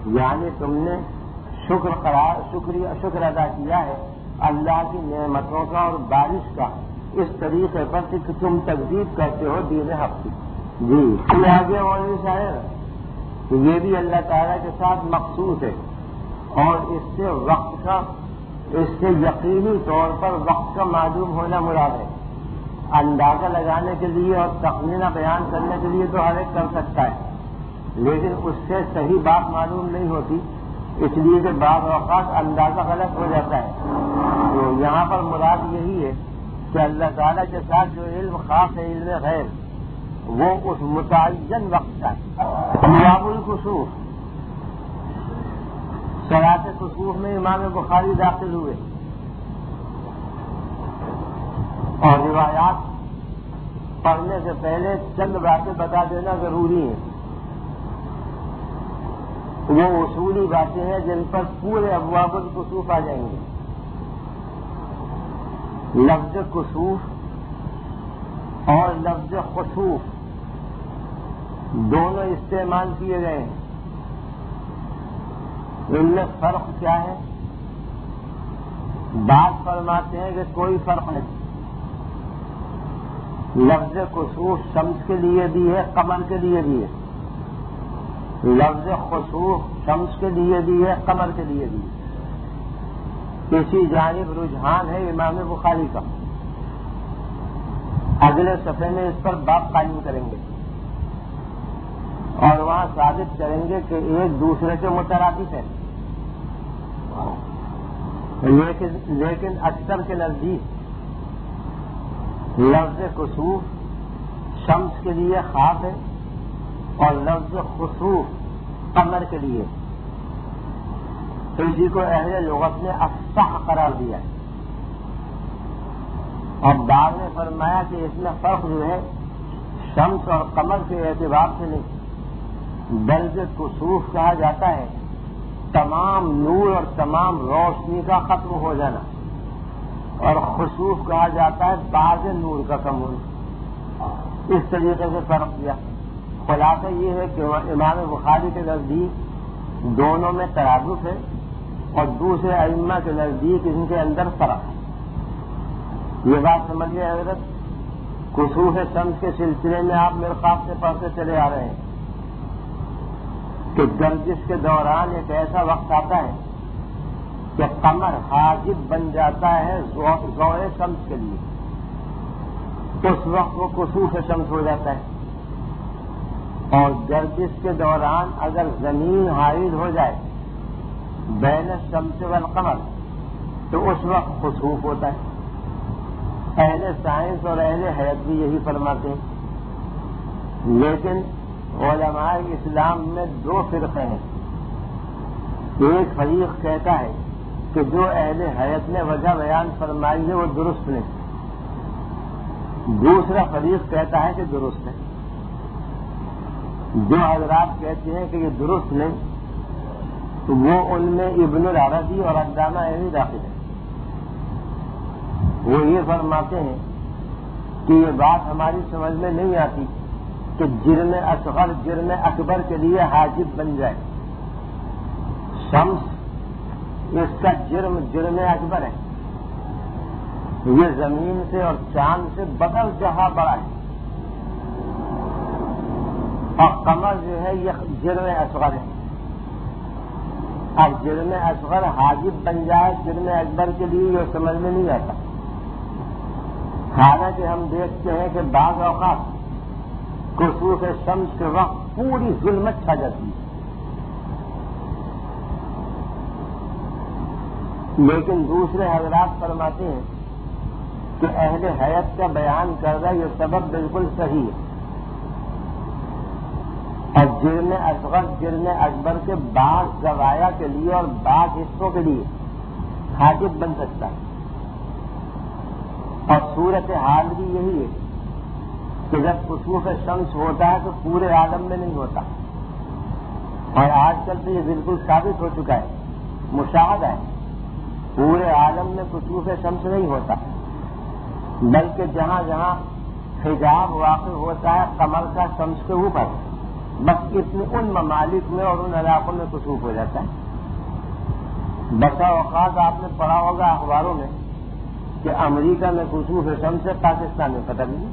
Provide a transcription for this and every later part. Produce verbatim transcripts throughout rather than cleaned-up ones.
یعنی تم نے شکر قرار شکریہ شکر ادا کیا ہے اللہ کی نعمتوں کا اور بارش کا اس طریقے پر کہ تم تکذیب کرتے ہو دین حق کی. جی آگے مولوی صاحب یہ بھی اللہ تعالیٰ کے ساتھ مخصوص ہے اور اس سے وقت کا اس سے یقینی طور پر وقت کا معلوم ہونا مراد ہے. اندازہ لگانے کے لیے اور تخمینہ بیان کرنے کے لیے تو ہر ایک کر سکتا ہے لیکن اس سے صحیح بات معلوم نہیں ہوتی اس لیے کہ بعض اوقات اندازہ غلط ہو جاتا ہے. تو یہاں پر مراد یہی ہے کہ اللہ تعالیٰ کے ساتھ جو علم خاص ہے علم غیر وہ اس متعین وقت کا باب الکسوف صلاۃ کسوف میں امام بخاری داخل ہوئے اور روایات پڑھنے سے پہلے چند باتیں بتا دینا ضروری ہے. وہ اصولی باتیں ہیں جن پر پورے ابواب الکسوف آ جائیں گے. لفظ کسوف اور لفظ خسوف دونوں استعمال کیے گئے ہیں. ان میں فرق کیا ہے؟ بات فرماتے ہیں کہ کوئی فرق نہیں. لفظ کسوف شمس کے لیے بھی ہے قمر کے لیے بھی ہے. لفظ خسوف شمس کے لیے بھی ہے قمر کے لیے بھی ہے. کسی جانب رجحان ہے امام بخاری کا. اگلے صفحے میں اس پر باب قائم کریں گے اور وہاں ثابت کریں گے کہ ایک دوسرے کے مترادف ہیں لیکن لیکن اکثر کے نزدیک لفظ کسوف شمس کے لیے خاص ہے اور لفظ خسوف قمر کے لیے. اسی کو اہل لغت نے اصح قرار دیا ہے اور بعد میں فرمایا کہ اس میں فرق جو ہے شمس اور قمر کے اعتبار سے نہیں بلکہ کسوف کہا جاتا ہے تمام نور اور تمام روشنی کا ختم ہو جانا اور خسوف کہا جاتا ہے بعض نور کا کم ہونا. اس طریقے سے فرق کیا. خلاصہ یہ ہے کہ امام بخاری کے نزدیک دونوں میں ترادف ہے اور دوسرے ائمہ کے نزدیک ان کے اندر فرق ہے. یہ بات سمجھیے حضرت. کسوف شمس کے سلسلے میں آپ مرقات سے پڑھتے چلے آ رہے ہیں کہ گردش کے دوران ایک ایسا وقت آتا ہے کہ قمر حاجب بن جاتا ہے ضوء شمس کے لیے. اس وقت وہ کسوف شمس ہو جاتا ہے. اور گردش کے دوران اگر زمین حائل ہو جائے بین الشمس والقمر تو اس وقت خسوف ہوتا ہے. اہل سائنس اور اہل حیات بھی یہی فرماتے ہیں. لیکن علماء اسلام میں دو فرقے ہیں. ایک فریق کہتا ہے کہ جو اہل حیات نے وجہ بیان فرمائی ہے وہ درست نہیں. دوسرا فریق کہتا ہے کہ درست ہے. جو حضرات کہتے ہیں کہ یہ درست نہیں تو وہ ان میں ابن العربی اور علامہ عینی داخل ہے. وہ یہ فرماتے ہیں کہ یہ بات ہماری سمجھ میں نہیں آتی کہ جرم اصغر جرم اکبر کے لیے حاجب بن جائے. شمس اس کا جرم جرم اکبر ہے. یہ زمین سے اور چاند سے بدل جہاں بڑا ہے اور قمر جو ہے یہ جرم اصغر ہے. اب جرم اصغر حاجب بن جائے جرم اکبر کے لیے یہ سمجھ میں نہیں آتا. حالانکہ ہم دیکھتے ہیں کہ بعض اوقات کسوف شمس کے وقت پوری ظلمت چھا جاتی ہے لیکن دوسرے حضرات فرماتے ہیں کہ اہل حیات کا بیان کر رہا یہ سبب بالکل صحیح ہے اور جرم اصغر جرم اکبر کے بعض زوایا کے لیے اور بعض حصوں کے لیے حاجب بن سکتا ہے. اور صورت حال بھی یہی ہے کہ جب کسوف شمس ہوتا ہے تو پورے عالم میں نہیں ہوتا اور آج کل تو یہ بالکل ثابت ہو چکا ہے مشاہدہ ہے. پورے عالم میں کسوف شمس نہیں ہوتا بلکہ جہاں جہاں حجاب واقع ہوتا ہے قمر کا شمس کے اوپر بس اتنے ان ممالک میں اور ان علاقوں میں کسوف ہو جاتا ہے۔ بسا اوقات آپ نے پڑھا ہوگا اخباروں میں کہ امریکہ میں کسوف شمس سے پاکستان میں فتح ملی،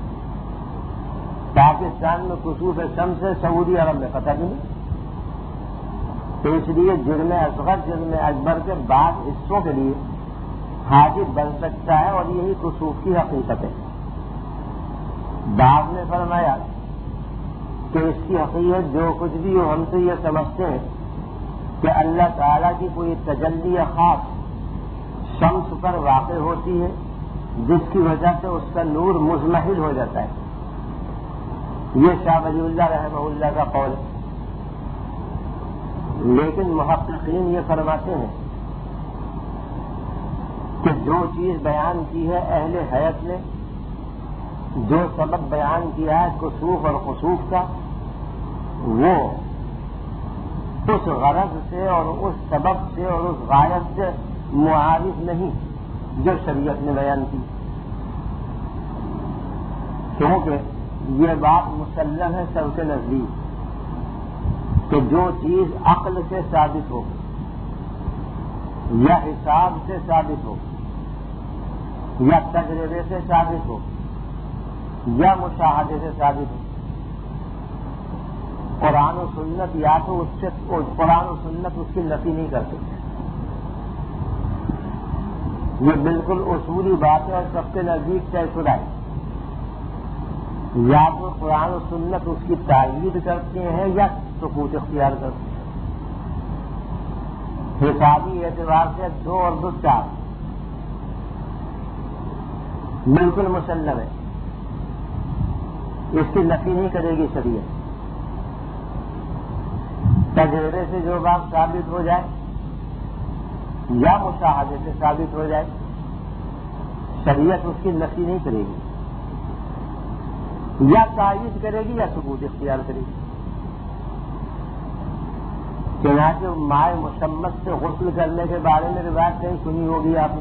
پاکستان میں کسوف شمس سے سعودی عرب میں فتح ملی۔ تو اس لیے جرم اصغر جرم اکبر کے بعض حصوں کے لیے حاجب بن سکتا ہے، اور یہی کسوف کی حقیقت ہے۔ بعد نے فرمایا کہ اس کی حقیقت جو کچھ بھی ہو، ہم سے یہ سمجھتے ہیں کہ اللہ تعالیٰ کی کوئی تجلی خاص شمس پر واقع ہوتی ہے جس کی وجہ سے اس کا نور مزمحل ہو جاتا ہے۔ یہ شاہ ولی اللہ رحمہ اللہ کا قول ہے۔ لیکن محققین یہ فرماتے ہیں کہ جو چیز بیان کی ہے اہل حیات نے، جو سبب بیان کیا ہے کسوف اور خسوف کا، وہ اس غرض سے اور اس سبب سے اور اس غایت سے معارض نہیں جو شریعت نے بیان کی، کیونکہ یہ بات مسلم ہے سب کے نزدیک کہ جو چیز عقل سے ثابت ہو یا حساب سے ثابت ہو یا تجربے سے ثابت ہو یا مشاہدے سے ثابت ہو، قرآن و سنت یا تو اس سے قرآن و سنت اس کی نفی نہیں کر سکتے۔ یہ بالکل اصولی بات ہے اور سب کے نزدیک طے شدہ ہے۔ یا تو قرآن و سنت اس کی تائید کرتے ہیں یا سکوت اختیار کرتے ہیں۔ حسابی اعتبار سے دو اور دو چار بالکل مسلم ہے، اس کی نفی نہیں کرے گی شریعت۔ تجربے سے جو بات ثابت ہو جائے یا مشاہدے سے ثابت ہو جائے، شریعت اس کی نفی نہیں کرے گی، یا تائید کرے گی یا ثبوت اختیار کرے گی۔ چنانچہ مائع مشمس سے غسل کرنے کے بارے میں روایت کہیں سنی ہوگی آپ نے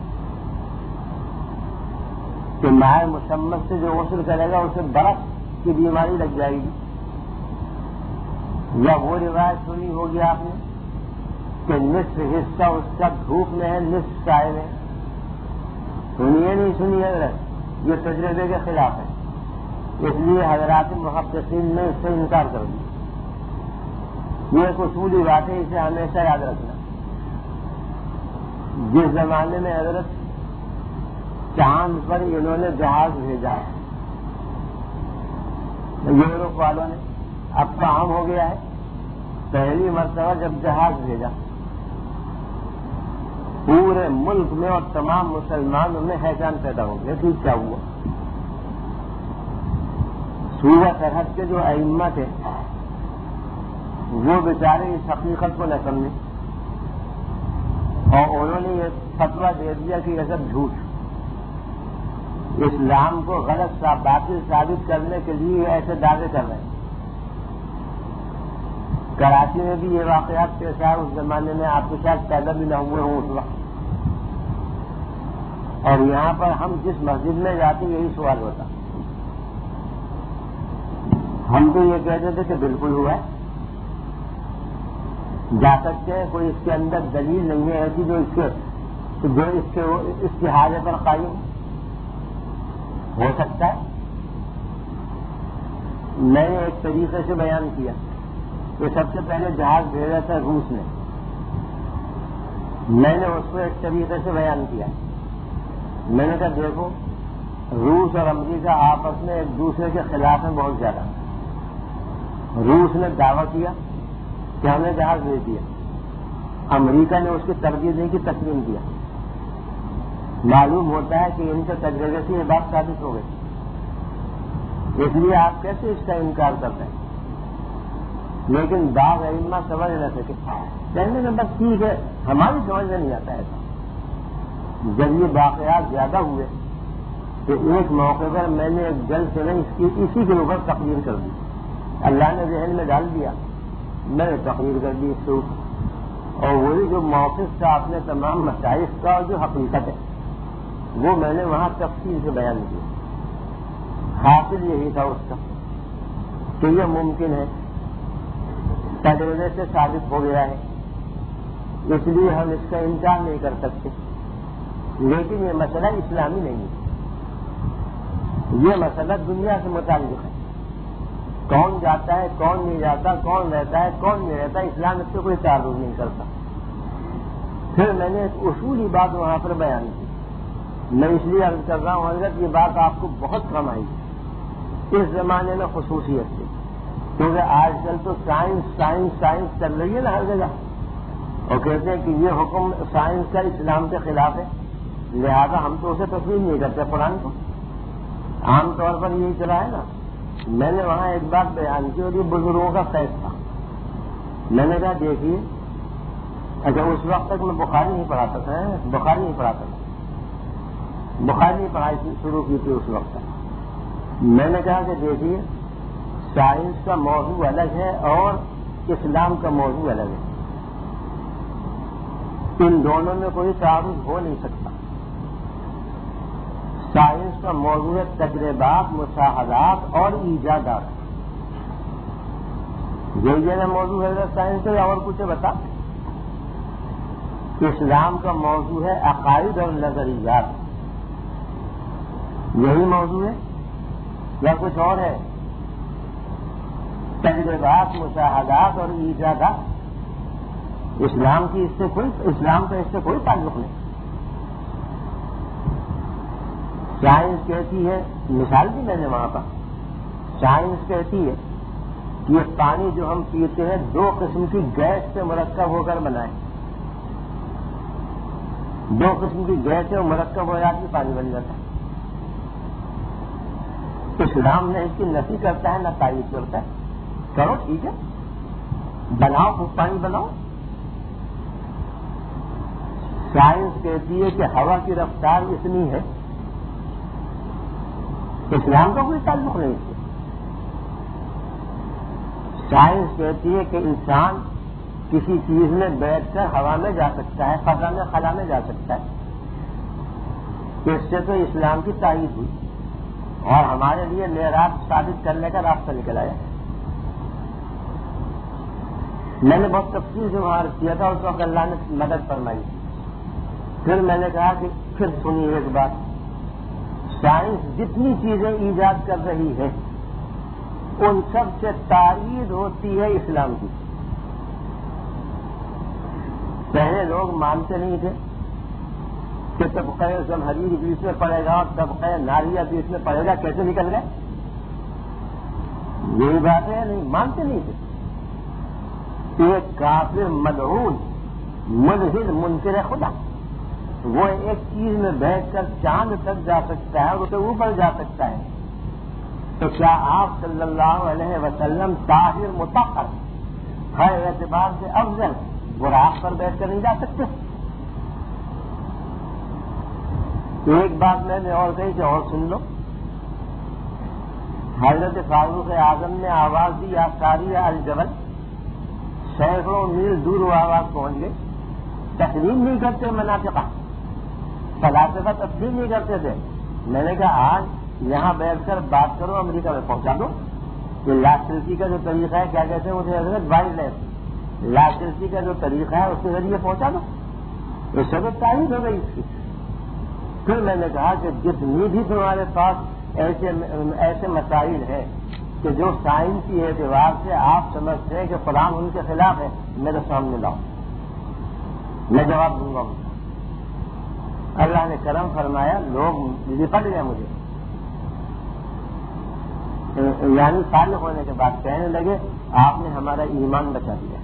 کہ مائع مشمس سے جو غسل کرے گا اسے برف کی بیماری لگ جائے گی، یا وہ روایت سنی ہوگی آپ نے کہ نصف حصہ اس کا دھوپ میں ہے نصف سائے میں۔ سنیے نہیں سنیے حضرت، یہ تجربے کے خلاف ہے، اس لیے حضرات محدثین نے اس سے انکار کر دیا۔ یہ ایک اصولی بات ہے، اسے ہمیشہ یاد رکھنا۔ جس زمانے میں حضرت چاند پر انہوں نے جہاز بھیجا، یورپ والوں نے، اب کام ہو گیا ہے، پہلی مرتبہ جب جہاز بھیجا پورے ملک میں اور تمام مسلمانوں میں حیران پیدا ہو گیا کہ کیا ہوا۔ صوبہ سرحد کے جو ائمہ تھے وہ بیچارے اس حقیقت کو نہ سمجھے اور انہوں نے یہ فتویٰ دے دیا کہ یہ سب جھوٹ، اسلام کو غلط سا باطل ثابت کرنے کے لیے ایسے دعوے کر رہے ہیں۔ کراچی میں بھی یہ واقعات پیش آئے اس زمانے میں، آپ کے ساتھ پیدا بھی نہ ہوئے ہوں اس وقت، اور یہاں پر ہم جس مسجد میں جاتے یہی سوال ہوتا، ہم تو یہ کہتے تھے کہ بالکل ہوا ہے، جا سکتے ہیں، کوئی اس کے اندر دلیل نہیں ہے ایسی جو اس کے جو اس کے استحاضے پر قائم ہو سکتا ہے۔ میں نے ایک طریقے سے بیان کیا کہ سب سے پہلے جہاز بھیجا تھا روس نے، میں نے اس کو ایک طریقے سے بیان کیا، میں نے کہا دیکھو روس اور امریکہ آپس میں ایک دوسرے کے خلاف ہیں بہت زیادہ۔ روس نے دعویٰ کیا کہ ہم نے جہاز بھیج دیا، امریکہ نے اس کی تردید نہیں کی، تسلیم کیا۔ معلوم ہوتا ہے کہ ان کے تجربے سے یہ بات ثابت ہو گئی، اس لیے آپ کیسے اس کا انکار کرتے ہیں؟ لیکن بعض ائمہ سمجھ نہ سکے، کہنے میں بس ٹھیک ہے، ہماری سمجھ میں نہیں آتا ایسا۔ جب یہ واقعات زیادہ ہوئے تو ایک موقع پر میں نے ایک جلسے میں اس کی اسی کے اوپر تقریر کر دی، اللہ نے ذہن میں ڈال دیا، میں نے تقریر کر دی اس کے اوپر، اور وہی جو موقف تھا اپنے تمام مشائخ کا اور جو حقیقت ہے وہ میں نے وہاں تفصیل سے بیان کیا۔ حاصل یہی تھا اس کا کہ یہ ممکن ہے تجربے سے ثابت ہو گیا ہے، اس لیے ہم اس کا انکار نہیں کر سکتے. لیکن یہ مسئلہ اسلامی نہیں ہے، یہ مسئلہ دنیا سے متعلق ہے. کون جاتا ہے، کون نہیں جاتا، کون رہتا ہے، کون نہیں رہتا، اسلام اس سے کوئی تعلق نہیں کرتا. پھر میں نے ایک اصولی بات وہاں پر بیان کی. میں اس لیے عرض کر رہا ہوں حضرت یہ بات آپ کو بہت کم آئی اس زمانے میں خصوصیت سے، کیونکہ آج کل تو سائنس سائنس سائنس چل رہی ہے نا ہر جگہ، اور کہتے ہیں کہ یہ حکم سائنس کا اسلام کے خلاف ہے، لہذا ہم تو اسے تسلیم نہیں کرتے قرآن کو. عام طور پر یہی چلا ہے نا. میں نے وہاں ایک بات بیان کی اور یہ بزرگوں کا فیصلہ. میں نے کہا دیکھیے، اچھا اس وقت تک میں بخاری نہیں پڑھاتا تھا، بخاری نہیں پڑھاتا تھا بخاری نہیں پڑھائی شروع کی تھی اس وقت تک. میں نے کہا کہ دیکھیے سائنس کا موضوع الگ ہے اور اسلام کا موضوع الگ ہے، ان دونوں میں کوئی تعارض ہو نہیں سکتا. سائنس کا موضوع ہے تجربات، مشاہدات اور ایجادات. یہی ہے نا موضوع ہے سائنس کا، یا اور کچھ بتا. اسلام کا موضوع ہے عقائد اور نظریات. یہی موضوع ہے یا کچھ اور ہے؟ تجربات، مشاہدات اور ایجادات. اسلام کی اس سے کوئی اسلام کا اس سے کوئی تعلق نہیں. سائنس کہتی ہے، مثال بھی میں نے وہاں پر، سائنس کہتی ہے کہ یہ پانی جو ہم پیتے ہیں دو قسم کی گیس سے مرکب ہو کر بنا ہے. دو قسم کی گیس سے مرکب ہو جاتی پانی بن جاتا ہے. اسلام نے اس کی نفی کرتا ہے نہ تائید کرتا ہے. کرو ٹھیک ہے، بناؤ خوب پانی بناؤ. سائنس کہتی ہے کہ ہوا کی رفتار اتنی ہے. اسلام کا کوئی تعلق نہیں ہے. سائنس کہتی ہے کہ انسان کسی چیز میں بیٹھ کر ہوا میں جا سکتا ہے، فضا میں خلا میں جا سکتا ہے. اس سے تو اسلام کی تائید ہوئی اور ہمارے لیے معراج ثابت کرنے کا راستہ نکل آیا. میں نے بہت تفصیل سے وہاں کیا تھا، اس وقت اللہ نے مدد فرمائی. پھر میں نے کہا کہ پھر سنیے ایک بات، سائنس جتنی چیزیں ایجاد کر رہی ہے ان سب سے تائید ہوتی ہے اسلام کی. پہلے لوگ مانتے نہیں تھے کہ طبقہ زمہریر بیچ میں پڑے گا اور طبقہ ناریہ بیچ میں پڑے گا، کیسے نکل گئے؟ یہی بات ہے، نہیں مانتے نہیں تھے. ایک کافر ملعون ملحد منکر خدا، وہ ایک چیز میں بیٹھ کر چاند تک جا سکتا ہے اور اسے اوپر جا سکتا ہے، تو کیا آپ صلی اللہ علیہ وسلم طاہر مطہر ہر اعتبار سے افضل براق پر بیٹھ کر نہیں جا سکتے؟ ایک بات میں نے اور کہی کہ اور سن لو. حضرت فاروق اعظم نے آواز دی یا ساری الجبل، سینکڑوں میل دور وہ آواز پہنچ گئی. تسلیم نہیں کرتے منافقہ، فلاسفہ تسلیم نہیں کرتے تھے. میں نے کہا آج یہاں بیٹھ کر بات کرو، امریکہ میں پہنچا دو. یہ لاسلسی کا جو طریقہ ہے، کیا کہتے ہیں مجھے حضرت وائرلیس، لاسلسی کا جو طریقہ ہے اس کے ذریعے پہنچا دو. اس سے تو تعریف ہو گئی اس کی. پھر میں نے کہا کہ جتنی بھی تمہارے پاس ایسے ایسے مسائل ہیں کہ جو سائنسی اعتبار سے آپ سمجھتے ہیں کہ قرآن ان کے خلاف ہے، میرے سامنے لاؤ، میں جواب دوں گا. اللہ نے کرم فرمایا، لوگ لپٹ گئے مجھے، یعنی فارغ ہونے کے بعد کہنے لگے آپ نے ہمارا ایمان بچا دیا.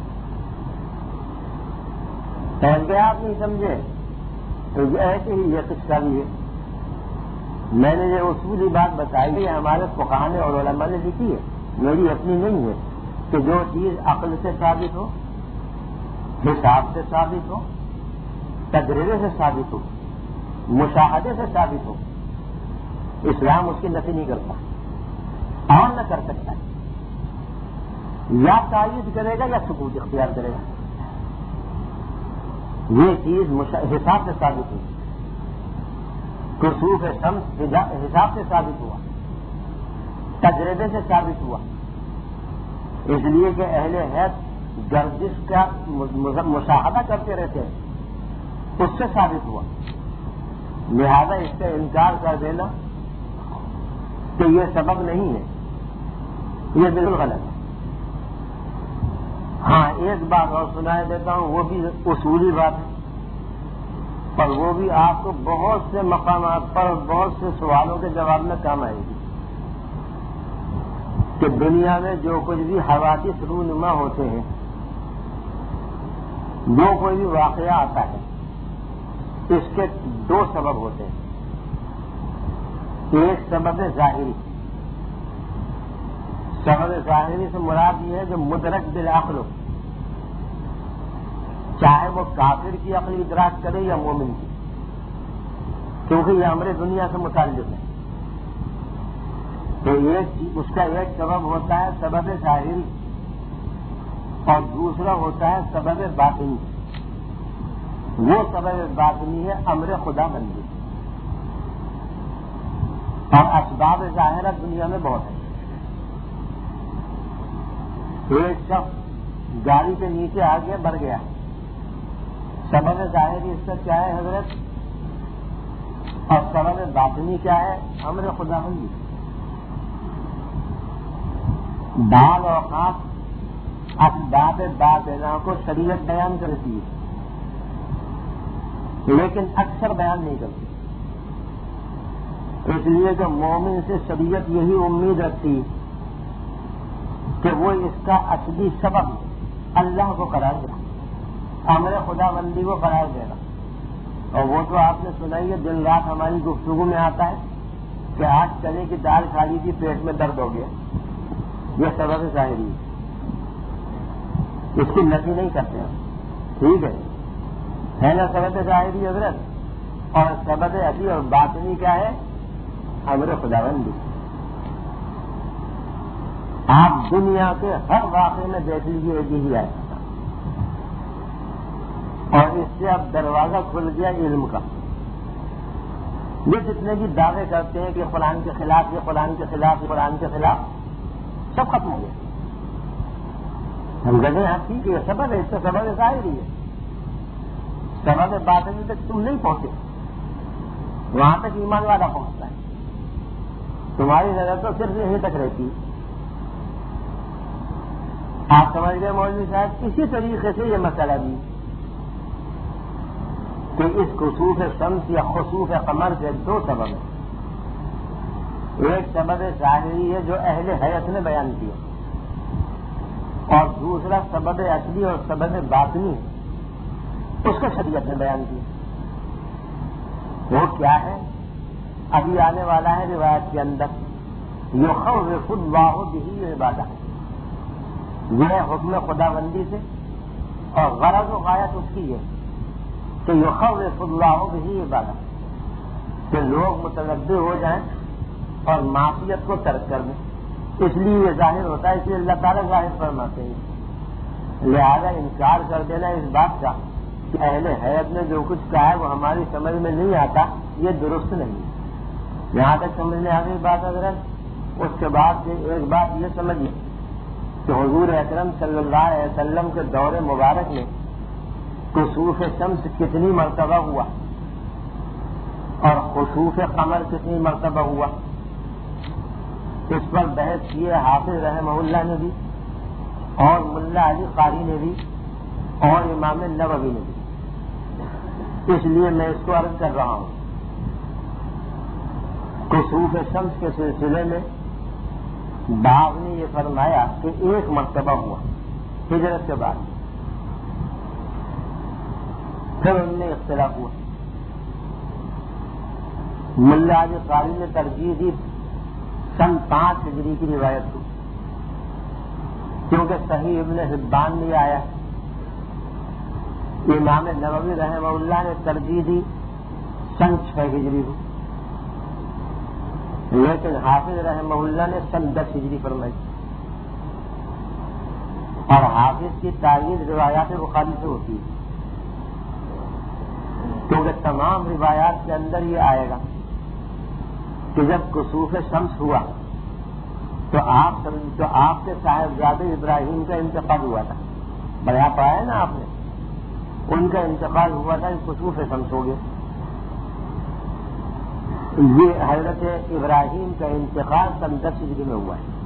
پہل گیا آپ نہیں سمجھے تو ایسے ہی یہ قصہ بھی ہے. میں نے یہ اصولی بات بتائی ہے، ہمارے فقہاء اور علماء نے لکھی ہے، میری اپنی نہیں ہے، کہ جو چیز عقل سے ثابت ہو، حساب سے ثابت ہو، تجربے سے ثابت ہو، مشاہدے سے ثابت ہو، اسلام اس کی نفی نہیں کرتا اور نہ کر سکتا ہے. یا تائید کرے گا یا سکوت اختیار کرے گا. یہ چیز حساب سے ثابت ہوئی، کسوف شمس حساب سے ثابت ہوا، تجربے سے ثابت ہوا، اس لیے کہ اہل حیض گردش کا مشاہدہ کرتے رہتے ہیں، اس سے ثابت ہوا، لہذا اس سے انکار کر دینا کہ یہ سبب نہیں ہے، یہ بالکل غلط ہے۔ ہاں ایک بات اور سنا دیتا ہوں، وہ بھی اصولی بات ہے، اور وہ بھی آپ کو بہت سے مقامات پر بہت سے سوالوں کے جواب میں کام آئے گی، کہ دنیا میں جو کچھ بھی حوادث رونما ہوتے ہیں، جو کوئی بھی واقعہ آتا ہے، اس کے دو سبب ہوتے ہیں۔ ایک سبب ظاہری، سبب ظاہری سے مراد یہ ہے جو مدرک بالعقل ہو، چاہے وہ کافر کی عقل ادراک کرے یا مومن کی، کیونکہ یہ امر دنیا سے متعلق ہے۔ تو ایک اس کا ایک سبب ہوتا ہے سبب ظاہری، اور دوسرا ہوتا ہے سبب باطنی۔ وہ سبب باطنی ہے امر خدا بندی، اور اسباب ظاہرہ دنیا میں بہت ہے۔ ایک شخص گاڑی کے نیچے آ گیا، بڑھ گیا، سبب ظاہری اس کا کیا ہے حضرت، اور سبب باطنی کیا ہے، امر خدا بندی۔ بعض اوقات اسباب باطنہ کو شریعت بیان کرتی ہے، لیکن اکثر بیان نہیں کرتی، اس لیے کہ مومن سے شریعت یہی امید رکھتی کہ وہ اس کا اصلی سبب اللہ کو قرار دے، امر خدا بندی کو قرار دے گا۔ اور وہ تو آپ نے سنا ہی ہے، دن رات ہماری گفتگو میں آتا ہے کہ آج چنے کی دال کھا لی تھی، پیٹ میں درد ہو گیا، یہ سبب ظاہری ہے، اس کی نفی نہیں کرتے ہم، ٹھیک ہے ہے نا سبب ظاہری حضرت، اور سبب اصلی اور باطنی کیا ہے، امر خداوندی۔ آپ دنیا کے ہر واقعے میں دیکھ لیجیے یہی ہے، اور اس سے اب دروازہ کھل گیا علم کا۔ یہ جتنے بھی دعوے کرتے ہیں کہ فلان کے خلاف، یہ فلان کے خلاف، یہ فلان کے خلاف، سب ختم ہو گیا۔ ہم کہتے ہیں ہاں ٹھیک ہے، سبب ہے، اس سے سبب ظاہری ہے، سبب باطنی تک تم نہیں پہنچے، وہاں تک ایمان والا پہنچتا ہے، تمہاری نظر تو صرف یہیں تک رہتی ہے۔ آپ سمجھ گئے مولوی صاحب، اسی طریقے سے یہ مسئلہ بھی کہ اس خسوف شمس یا خسوف قمر کے دو سبب ہیں۔ ایک سبب ظاہری ہے جو اہل حیات نے بیان کیا، اور دوسرا سبب اصلی اور سبب باطنی اس کو شریعت نے بیان کیا۔ وہ کیا ہے، ابھی آنے والا ہے روایت کے اندر، یخوف اللہ بہ عبادہ، یہ ہے حکم خدا بندی سے، اور غرض و غایت اس کی ہے کہ یخوف اللہ بہ عبادہ، کہ لوگ متنبہ ہو جائیں اور معصیت کو ترک کر دیں۔ اس لیے یہ ظاہر ہوتا ہے، اس لیے اللہ تعالیٰ ظاہر فرماتے ہیں۔ لہذا انکار کر دینا اس بات کا کہ اہل حیات نے جو کچھ کہا ہے وہ ہماری سمجھ میں نہیں آتا، یہ درست نہیں ہے۔ یہاں تک سمجھنے آ گئی بات حضرت۔ اس کے بعد ایک بات یہ سمجھیے کہ حضور اکرم صلی اللہ علیہ وسلم کے دور مبارک میں خسوف شمس کتنی مرتبہ ہوا اور خسوف قمر کتنی مرتبہ ہوا، اس پر بحث کیے حافظ رحمہ اللہ نے بھی، اور ملا علی قاری نے بھی، اور امام نووی نے بھی۔ اس لیے میں اس کو عرض کر رہا ہوں، خسوف شمس کے سلسلے میں بعض نے یہ فرمایا کہ ایک مرتبہ ہوا ہجرت کے بعد، پھر ان میں اختلاف ہوا۔ ملا علی قاری نے ترجیح دی سن پانچ ہجری کی روایت کو، کیونکہ صحیح ابن حبان میں آیا۔ امام نووی رحمہ اللہ نے ترجیح دی سن چھ ہجری کو، لیکن حافظ رحمہ اللہ نے سن دس ہجری فرمائی، اور حافظ کی تائید روایات بخاری سے ہوتی ہے، کیونکہ تمام روایات کے اندر یہ آئے گا کہ جب خسوف شمس ہوا تو آپ تو آپ کے صاحبزادے ابراہیم کا انتقال ہوا تھا، بیان پڑھا ہے نا آپ نے، ان کا انتقال ہوا تھا، خصوص شمس ہو گئے. یہ حضرت ابراہیم کا انتقال سن دس ہجری میں ہوا ہے،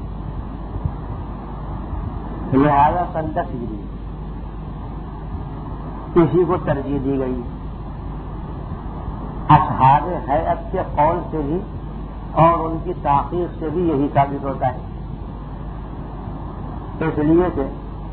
لہذا سن دس ہجری اسی کو ترجیح دی گئی. اصحاب ہیئت کے قول سے بھی اور ان کی تحقیق سے بھی یہی ثابت ہوتا ہے. اس لیے کہ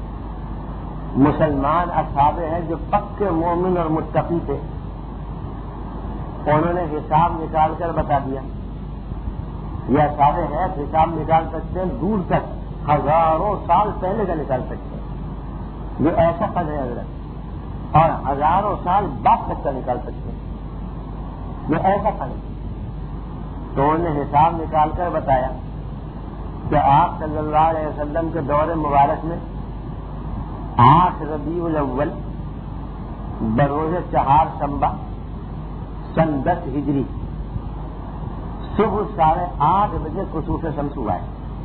مسلمان اصحاب ہیں جو پکے مومن اور متقی تھے، انہوں نے حساب نکال کر بتا دیا. یہ اصحاب ہیئت حساب نکال سکتے ہیں، دور تک ہزاروں سال پہلے کا نکال سکتے ہیں. یہ ایسا قد ہے حضرت، اور ہزاروں سال بعد تک کا نکال سکتے ہیں. یہ ایسا قد ہے. تو انہوں نے حساب نکال کر بتایا کہ آپ صلی اللہ علیہ وسلم کے دور مبارک میں آٹھ ربیع الاول بروز چہار شنبہ سن دس ہجری صبح ساڑھے آٹھ بجے خسوف شمس ہوا ہے.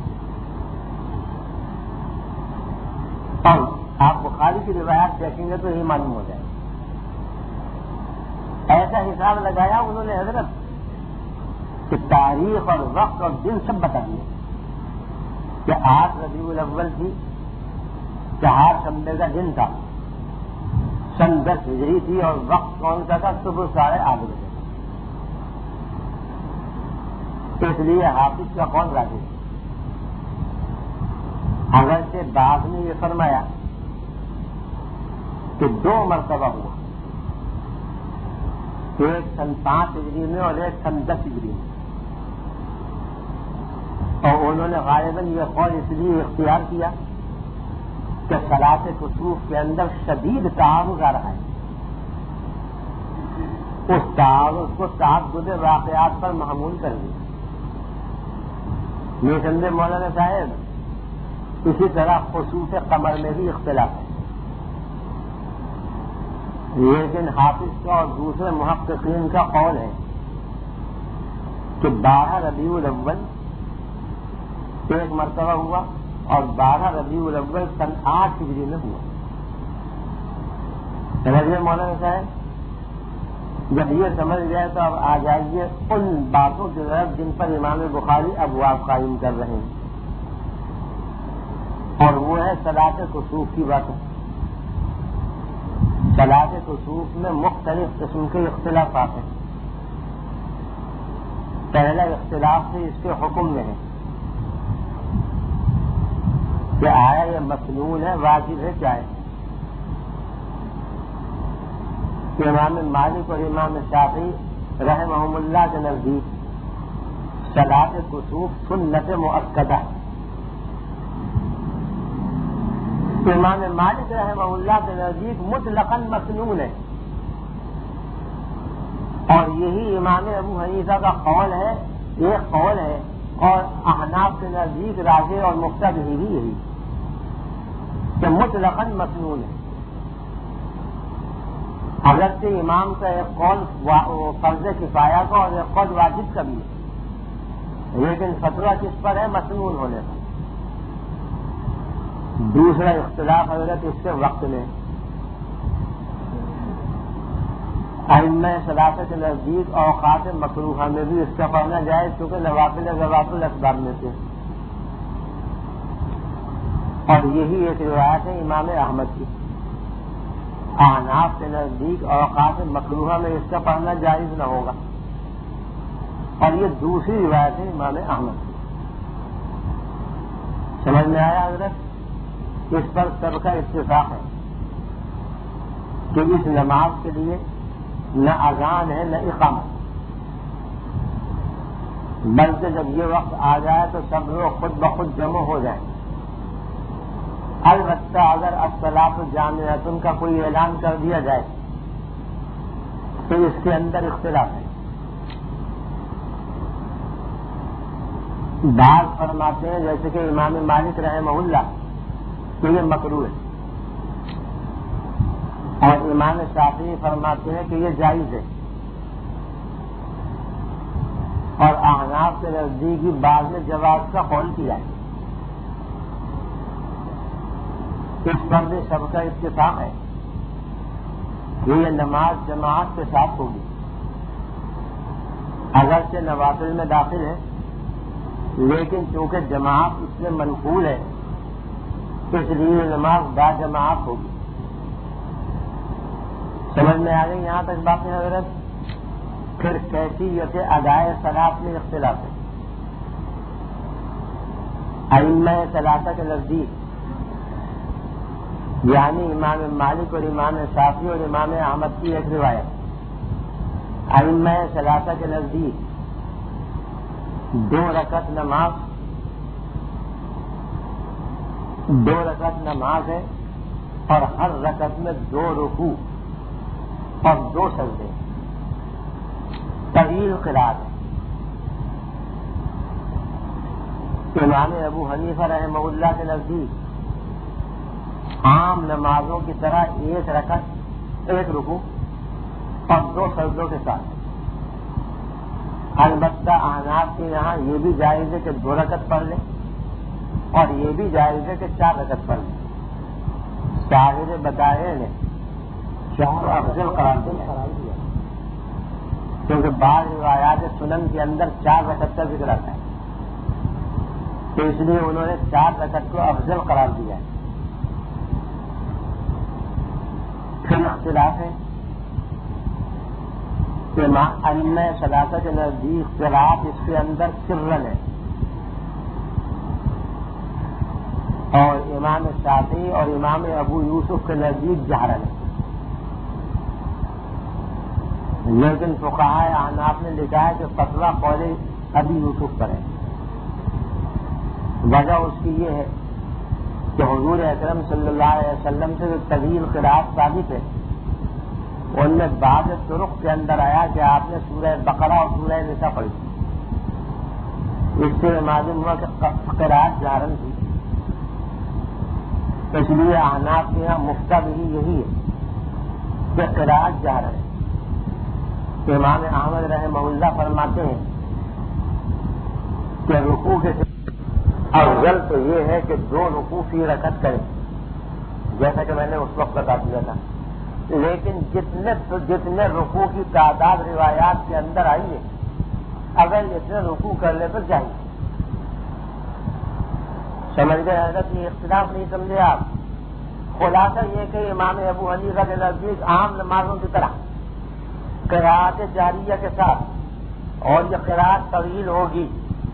اور آپ بخاری کی روایات دیکھیں گے تو یہ معلوم ہو جائے. ایسا حساب لگایا انہوں نے حضرت کہ تاریخ اور وقت اور دن سب بتا دیے کہ آٹھ ربیع الاول تھی، چہار شنبے کا دن تھا، سن دس ہجری تھی، اور وقت کون سا تھا؟ صبح ساڑھے آٹھ بجے. اس لیے حافظ کا قول راضی ہے. اگرچہ بعد نے یہ فرمایا کہ دو مرتبہ ہوا، ایک سن پانچ ہجری میں اور ایک سن دس ہجری میں، اور انہوں نے غالباً یہ قول اس لیے اختیار کیا کہ صلاۃ کسوف کے اندر شدید تعارض آ رہا ہے. اس تعارض کو تعدد واقعات پر محمول کر دیا. یہ سمجھے مولانا صاحب، اسی طرح خسوف قمر میں بھی اختلاف ہے. لیکن حافظ کا اور دوسرے محققین کا قول ہے کہ بارہ ربیع الاول ایک مرتبہ ہوا اور بارہ ربیع الاول سن آٹھ ہجری میں ہوا. سمجھے مولانا صاحب؟ جب یہ سمجھ گئے تو اب آ جائیے ان باتوں کی طرف جن پر امام بخاری ابواب قائم کر رہے ہیں، اور وہ ہے صلاۃ کسوف کی باتیں. صلاۃ کسوف میں مختلف قسم کے اختلافات ہیں. پہلا اختلاف سے اس کے حکم میں ہے کہ آیا یہ مسنون ہے، واجب ہے، کیا ہے؟ کہ امام مالک اور امام شافعی رحمہم اللہ کے نزدیک صلاۃ کسوف سنت مؤکدہ. امام مالک رحمہ اللہ کے نزدیک مطلقاً مسنون ہے، اور یہی امام ابو حنیفہ کا قول ہے، ایک قول ہے، اور احناف کے نزدیک راجح اور مقتدی بھی یہی کہ مطلقاً مسنون ہے. اگرچہ امام کا ایک قول فرض کفایہ کا اور ایک قول واجب کا بھی ہے، لیکن فتویٰ کس پر ہے؟ مسنون ہونے پر. دوسرا اختلاف حضرت اس کے وقت میں ائمہ صلاۃ کے نزدیک اوقات مکروہہ میں بھی اس کا پڑھنا جائے، چونکہ نوافل ضوابط الاسباب میں سے، اور یہی ایک روایت ہے امام احمد کی. احناف کے نزدیک اوقات مکروہہ میں اس کا پڑھنا جائز نہ ہوگا، اور یہ دوسری روایت ہے امام احمد کی. سمجھ میں آیا حضرت؟ اس پر سب کا اتفاق ہے کہ اس نماز کے لیے نہ اذان ہے نہ اقامت، بلکہ جب یہ وقت آ جائے تو سب لوگ خود بخود جمع ہو جائیں. البتہ اگر الصلاۃ جامعۃ کا کوئی اعلان کر دیا جائے تو اس کے اندر اختلاف ہے. بعض فرماتے ہیں جیسے کہ امام مالک رحمہ اللہ کہ یہ مکروہ ہے، اور امام شافعی فرماتے ہیں کہ یہ جائز ہے، اور احناف کے نزدیک بعض نے جواز کا قول کیا ہے. اس پر بھی سب کا اتفاق ہے کہ یہ نماز جماعت کے ساتھ ہوگی، اگرچہ نوافل میں داخل ہے لیکن چونکہ جماعت اس میں منقول ہے اس لیے نماز با جماعت ہوگی۔ سمجھ میں آ گئی یہاں تک باتیں حضرت؟ پھر کیفیت ادائے صلاۃ میں اختلاف ہے۔ ائمہ ثلاثہ کے نزدیک یعنی امام مالک اور امام شافعی اور امام احمد کی ایک روایت، ائمہ ثلاثہ کے نزدیک دو رکعت نماز دو رکعت نماز ہے اور ہر رکعت میں دو رکوع اور دو سجدے، طویل قرات ہے۔ امام ابو حنیفہ رحمہ اللہ کے نزدیک عام نمازوں کی طرح ایک رکعت ایک رکوع اور دو سجدوں کے ساتھ، البتہ احناف کے یہاں یہ بھی جائز ہے کہ دو رکعت پڑھ لیں اور یہ بھی جائز ہے کہ چار رکعت پڑھ لیں۔ شاہد بتائے نے چار افضل قرار دیا کیونکہ بعض روایات سنن کے اندر چار رکعت کا ذکر آتا ہے، تو اس لیے انہوں نے چار رکعت کو افضل قرار دیا ہے۔ پھر اختلاف ہے کہ ائمہ ثلاثہ کے نزدیک قرات اس کے اندر سرن ہے اور امام شافعی اور امام ابو یوسف کے نزدیک جہرن ہے، لیکن فقہاء احناف نے لکھا ہے کہ فتویٰ قول ابی یوسف پر ہے۔ وجہ اس کی یہ ہے کہ حضور اکرم صلی اللہ علیہ وسلم سے جو طویل قرات ثابت ہے ان میں بعض طرق کے اندر آیا کہ آپ نے سورہ بقرہ اور سورہ نساء پڑھی، اس سے معلوم ہوا کہ قرات جہرن تھی، اس لیے احناف کے یہاں مفتہ بھی یہی ہے کہ قرات جہرن ہے۔ امام احمد رحمہ اللہ فرماتے ہیں کہ رکوع کے افضل تو یہ ہے کہ دو رکوع فی رکعت کریں، جیسا کہ میں نے اس وقت بتا دیا تھا، لیکن جتنے جتنے رکوع کی تعداد روایات کے اندر آئی ہے اگر اتنے رکوع کر لے تو چاہیے۔ سمجھ گئے حضرت؟ یہ اختلاف نہیں سمجھے آپ؟ خلاصہ یہ کہ امام ابو حنیفہ کے نزدیک عام نمازوں کی طرح قرات جاریہ کے ساتھ اور یہ قرات طویل ہوگی،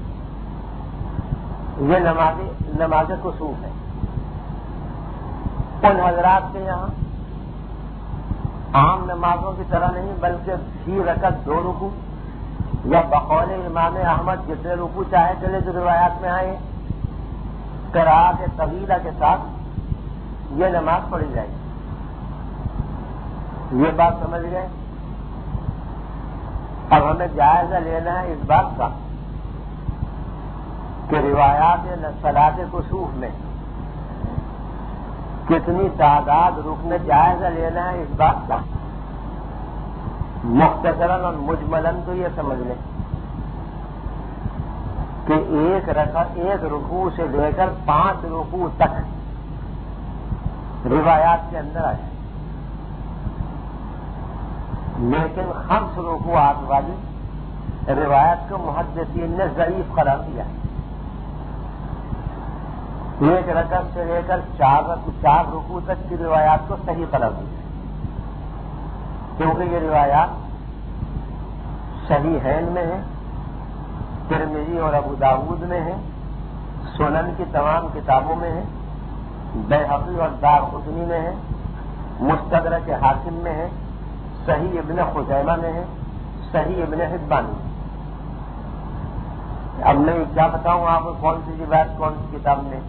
یہ نماز نماز کسوف ہے۔ ان حضرات کے یہاں عام نمازوں کی طرح نہیں بلکہ فی رکعت دو رکوع یا بقول امام احمد جتنے رکوع چاہے چلے جو روایات میں آئے قرات طویلہ کے ساتھ یہ نماز پڑھی جائے گی۔ یہ بات سمجھ گئے؟ اب ہمیں جائزہ لینا ہے اس بات کا کہ روایات صلاۃ کسوف میں کتنی تعداد رکن، جائزہ لینا ہے اس بات کا مختصراً اور مجملاً تو یہ سمجھ لیں کہ ایک رکعت ایک رکوع سے لے کر پانچ رکوع تک روایات کے اندر آئے، لیکن خمس رکوعات والی روایت کو محدثین نے ضعیف قرار دیا ہے۔ ایک رکعت سے لے کر چار چار رکوع تک کی روایات کو صحیح قرار دیا کیونکہ یہ روایات صحیحین میں ہے، ترمذی اور ابو داؤد میں ہے، سنن کی تمام کتابوں میں ہے، بیہقی اور دارقطنی میں ہے، مستدرک حاکم میں ہے، صحیح ابن خزیمہ میں ہے، صحیح ابن حبان میں۔ اب میں کیا بتاؤں آپ کو کون سی روایت کون سی کتاب میں،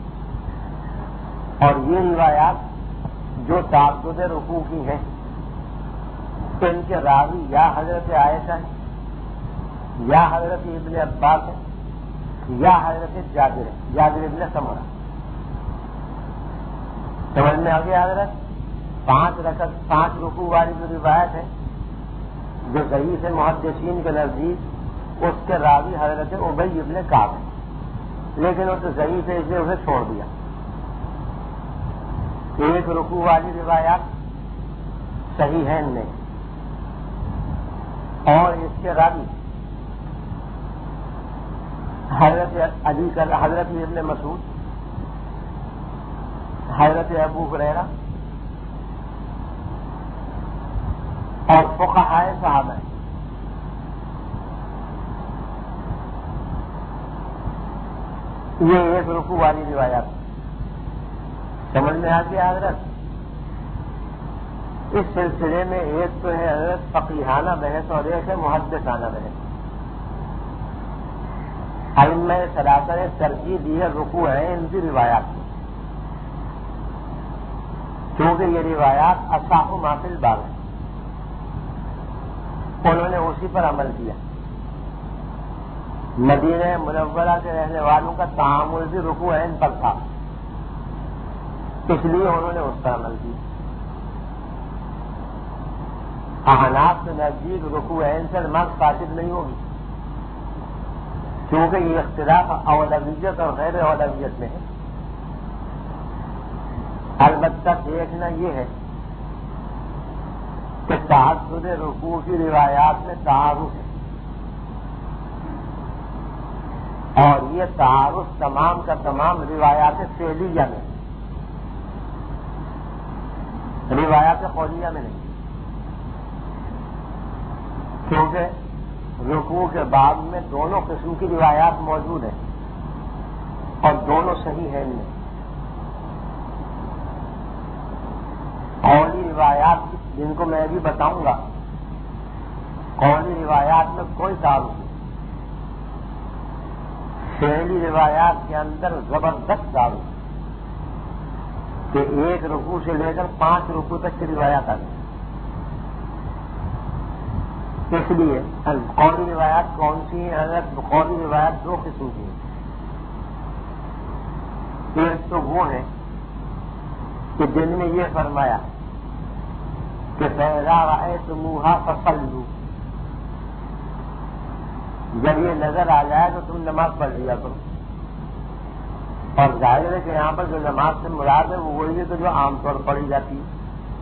اور یہ روایات جو تعدد رکوع کی ہیں ان کے راوی یا حضرت عائشہ ہیں یا حضرت ابن عباس ہیں یا حضرت جابر ہے، جابر ابن سمرہ۔ سمجھ میں آ گیا حضرت؟ پانچ رکعت پانچ رکوع والی جو روایت ہے جو ضعیف ہے محدثین کے نزدیک، اس کے راوی حضرت ابی ابن کعب ہے، لیکن وہ تو ضعیف ہے اس لیے اسے چھوڑ دیا۔ ایک رکوع والی روایات صحیح ہیں نہیں، اور اس کے راوی حضرت علی کا حضرت ابن مسعود، حضرت ابو ہریرہ اور فقہائے صحابہ ہیں۔ یہ ایک رکوع والی روایات سمجھ میں آ گیا حضرت۔ اس سلسلے میں ایک تو ہے حضرت فقیہانہ بحث اور ایک ہے محدثانہ بحث۔ ائمہ ثلاثہ نے ترجیح دی ہے رکوع ہے ان کی روایات میں، کیونکہ یہ روایات اصح ما فی الباب ہے، انہوں نے اسی پر عمل کیا۔ مدینہ منورہ کے رہنے والوں کا تعامل بھی رکوع ہے ان پر تھا، اس لیے انہوں نے اس پر عمل کیا۔ احناف کے نزدیک رکوع عین سے نماز فاسد نہیں ہوگی، کیونکہ یہ اختلاف اولویت اور غیر اولویت میں ہے۔ البتہ دیکھنا یہ ہے کہ تعدد رکوع کی روایات میں تعارف ہے، اور یہ تعارف تمام کا تمام روایات فعلیہ میں، روایات قولیہ میں نہیں، کیونکہ رکوع کے بعد میں دونوں قسم کی روایات موجود ہیں اور دونوں صحیح ہیں ان میں۔ قولی روایات جن کو میں بھی بتاؤں گا، قولی روایات میں کوئی تعارف نہیں، فعلی روایات کے اندر زبردست تعارف کہ ایک رکوع سے لے کر پانچ رکوع تک کی روایات آ گئی۔ اس لیے قولی روایات کون سی ہیں حضرت؟ قولی روایات دو قسم کی ہیں۔ ایک تو وہ ہے کہ جن میں یہ فرمایا کہ فَإِذَا رَأَيْتُمُوهَا فَصَلُّوا، جب یہ نظر آ جائے تو تم نماز پڑھ لیا کرو۔ اور ظاہر ہے کہ یہاں پر جو نماز سے مراد ہے وہ وہی ہے تو جو عام طور پر پڑھی جاتی ہے۔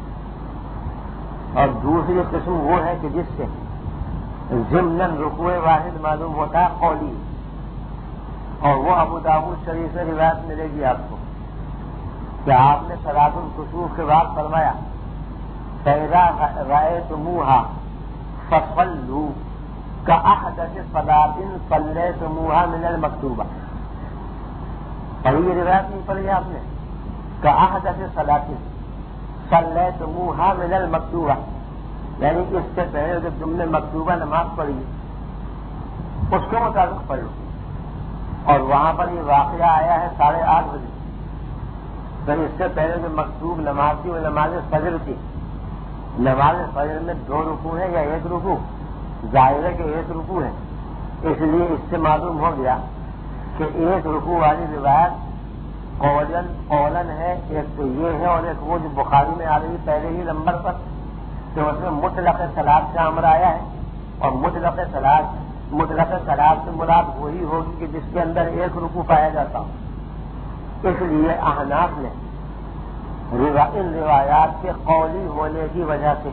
اور دوسری قسم وہ ہے کہ جس سے ضمناً رکوع واحد معلوم ہوتا ہے قولی، اور وہ ابو داؤد شریف سے روایت ملے گی آپ کو کہ آپ نے صلاۃ الکسوف کے بعد فرمایا فَإِذَا رَأَيْتُمُوهَا فَصَلُّوا كَأَحْدَثِ صَلَاةٍ صَلَّيْتُمُوهَا مِنَ الْمَكْتُوبَةِ۔ پڑھی یہ روایت نہیں پڑھی آپ نے؟ كَأَحْدَثِ صَلَاةٍ صَلَّيْتُمُوهَا مِنَ الْمَكْتُوبَةِ، یعنی اس سے پہلے جب تم نے مکتوبہ نماز پڑھی اس کے مطابق پڑھ لو۔ اور وہاں پر یہ واقعہ آیا ہے ساڑھے آٹھ بجے، تو اس سے پہلے جو مکتوب نماز تھی وہ نماز فجر تھی۔ نماز فجر میں دو رکوع ہے یا ایک رکوع؟ ظاہر ہے کہ ایک رکوع ہے، اس لیے اس سے معلوم ہو گیا کہ ایک رکوع والی روایت قولن قولن ہے، ایک تو یہ ہے، اور ایک وہ جو بخاری میں آ رہی پہلے ہی نمبر پر کہ اس میں مطلق صلاۃ کا امر آیا ہے، اور مطلق صلاۃ مطلق صلاۃ سے مراد وہی ہوگی کہ جس کے اندر ایک رکوع پایا جاتا ہو۔ اس لیے احناف نے ان روایات کے قولی ہونے کی وجہ سے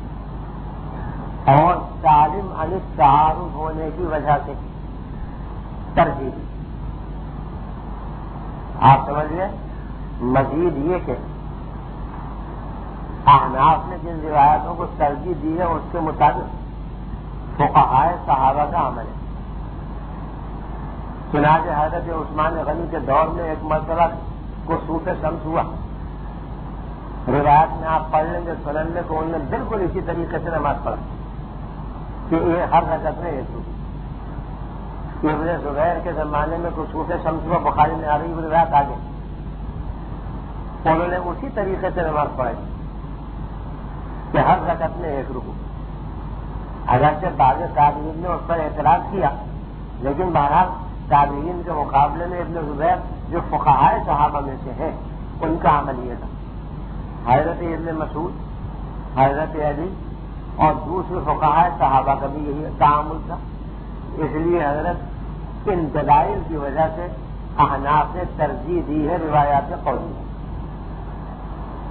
اور سالم عن التعارض ہونے کی وجہ سے ترجیح دی۔ آپ سمجھئے؟ مزید یہ کہ احناف نے جن روایتوں کو ترجیح دی ہے اس کے مطابق فقہائے صحابہ کا عمل ہے۔ چنانچہ حضرت عثمان غنی کے دور میں ایک مرتبہ کسوف شمس ہوا، روایت میں آپ پڑھ لیں گے سنن میں کو انہوں نے بالکل اسی طریقے سے نماز پڑھا کہ یہ ہر رکعت میں ایک رکوع۔ ابن زبیر کے زمانے میں کسوف شمس ہوا، بخاری میں آ رہی وہ روایت آگے، انہوں نے اسی طریقے سے نماز پڑھائی کہ ہر رکعت میں ایک رکوع۔ اگرچہ بعض تابعین نے اس پر اعتراض کیا، لیکن بہرحال تابعین کے مقابلے میں ابن زبیر جو فقہائے صحابہ میں سے ہیں ان کا عمل یہ تھا۔ حضرت ابن مسعود، حضرت علی اور دوسرے فقہائے صحابہ کا بھی یہی تعامل تھا۔ اس لیے حضرت ان دلائل کی وجہ سے احناف نے ترجیح دی ہے روایات قولی۔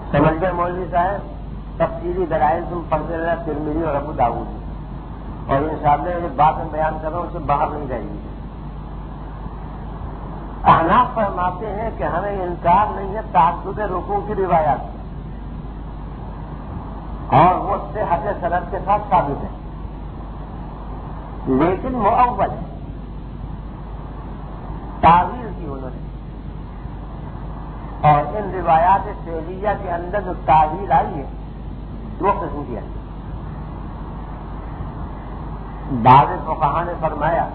سمجھے مولوی صاحب؟ تفصیلی دلائل تم پڑھتے رہنا ترمذی اور ابو داؤد، اور انشاءاللہ یہ بات میں بیان کر رہا ہوں، اس سے باہر نہیں رہے گی۔ احناف فرماتے ہیں کہ ہمیں انکار نہیں ہے تعدد رکوع کی روایات، اور وہ صحت سند کے ساتھ ثابت ہے، لیکن مؤول ہے، تعویل کی انہوں نے، اور ان روایات فعلیہ کے اندر جو تعویل آئی ہے دو قسم کی ہے۔ بعض فقہا نے فرمایا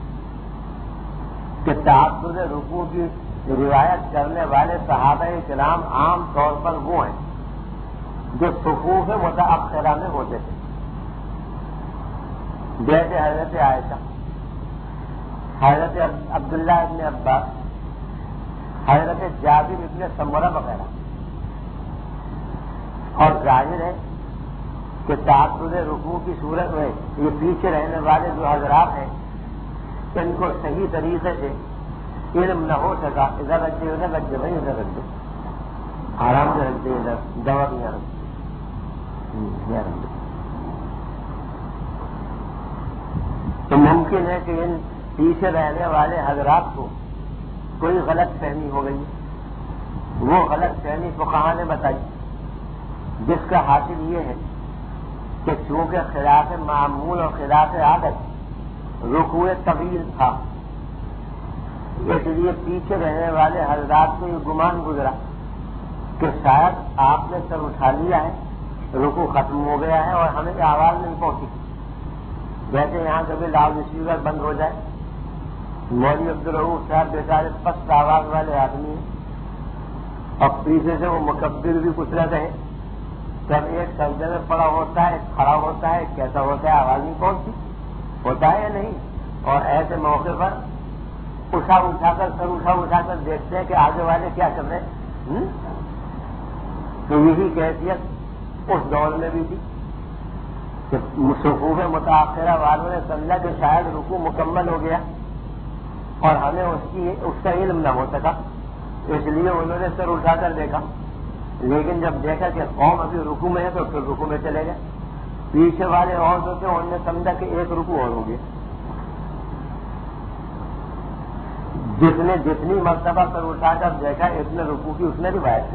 کہ تعدد رکوع کی روایت کرنے والے صحابہ کرام عام طور پر وہ ہیں جو صفوف متأخرہ میں ہوتے تھے، جیسے حضرت عائشہ، حضرت عبداللہ ابن عباس، حضرت جابر ابن سمرہ وغیرہ۔ اور ظاہر ہے کہ تعدد رکوع کی صورت میں یہ پیچھے رہنے والے جو حضرات ہیں ان کو صحیح طریقے سے علم نہ ہو سکا، ادھر رکھ دے ادھر رکھ دے بھائی ادھر رکھ دے، آرام سے رکھ دے، ادھر دوا بھی یہاں رکھ دے، یہاں رکھ دے۔ تو ممکن ہے کہ ان پیچھے رہنے والے حضرات کو کوئی غلط فہمی ہو گئی، وہ غلط فہمی فقہا نے بتائی، جس کا حاصل یہ ہے کہ چونکہ خلاف معمول اور خلاف عادت رکوع طویل تھا، اس لیے پیچھے رہنے والے حضرات کو یہ گمان گزرا کہ شاید آپ نے سر اٹھا لیا ہے، رکوع ختم ہو گیا ہے اور ہمیں آواز نہیں پہنچی، جیسے یہاں کبھی لاؤڈ اسپیکر بند ہو جائے۔ مولوی عبدالرؤوف صاحب بیچارے پست آواز والے آدمی ہیں، اور پیچھے سے وہ مکبر بھی کچھ نہ کہے، جب ایک سجدے میں پڑا ہوتا ہے، کھڑا ہوتا ہے، کیسا ہوتا ہے، آواز نہیں پہنچتی، ہوتا ہے یا نہیں؟ اور ایسے موقع پر اٹھا اٹھا کر سر اٹھا اٹھا کر دیکھتے ہیں کہ آگے والے کیا کر رہے ہیں۔ تو یہی کیفیت اس دور میں بھی تھی کہ صفوف متأخرہ والوں نے سمجھا کہ شاید رکوع مکمل ہو گیا اور ہمیں اس کی اس کا علم نہ ہو سکا، اس لیے انہوں نے سر اٹھا کر دیکھا، لیکن جب دیکھا کہ قوم ابھی رکوع میں ہے تو پھر رکوع میں چلے گئے۔ پیچھے والے اور جو تھے انہوں نے سمجھا کہ ایک رکوع اور ہو گیا۔ جس نے جتنی مرتبہ سر اٹھا کر دیکھا اتنے رکوع کی اس نے روایت کر۔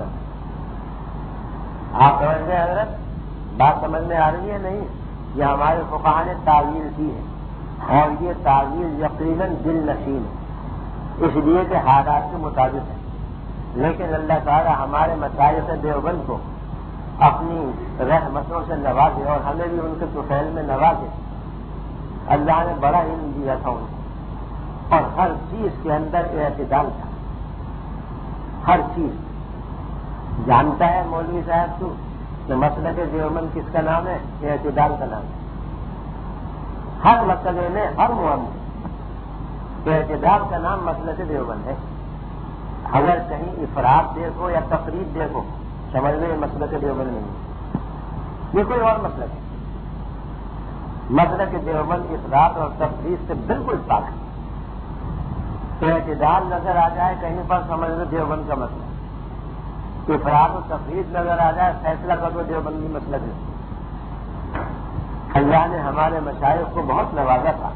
آپ سمجھ گئے حضرت؟ بات سمجھ میں آ رہی ہے نہیں؟ یہ ہمارے فقہا نے تعویل کی ہے، اور یہ تعویل یقیناً دل نشین ہے، اس لیے کہ حالات کے مطابق ہے، لیکن اللہ تعالی ہمارے مشائخ دیوبند کو اپنی رحمتوں سے نوازے اور ہمیں بھی ان کے طفیل میں نوازے۔ اللہ نے بڑا علم دیا تھا ان کو، اور ہر چیز کے اندر اعتدال تھا، ہر چیز۔ جانتا ہے مولوی صاحب تو کہ مسلک دیوبند کس کا نام ہے؟ اعتدال کا نام ہے۔ ہر مسئلے میں، ہر معاملے اعتدال کا نام مسلک دیوبند ہے۔ اگر کہیں افراد دیکھو یا تفرید دیکھو، سمجھ لیں یہ مسلک دیوبند نہیں، یہ کوئی اور مسلک ہے۔ مسلک دیوبند افراد اور تفرید سے بالکل پاک ہے۔ اعتدال نظر آ جائے کہیں پر، سمجھ لو دیوبند کا مسئلہ، افراد و تفرید نظر آ جائے فیصلہ کر دو دیوبندی مسلک ہے۔ اللہ نے ہمارے مشائخ کو بہت نوازا تھا۔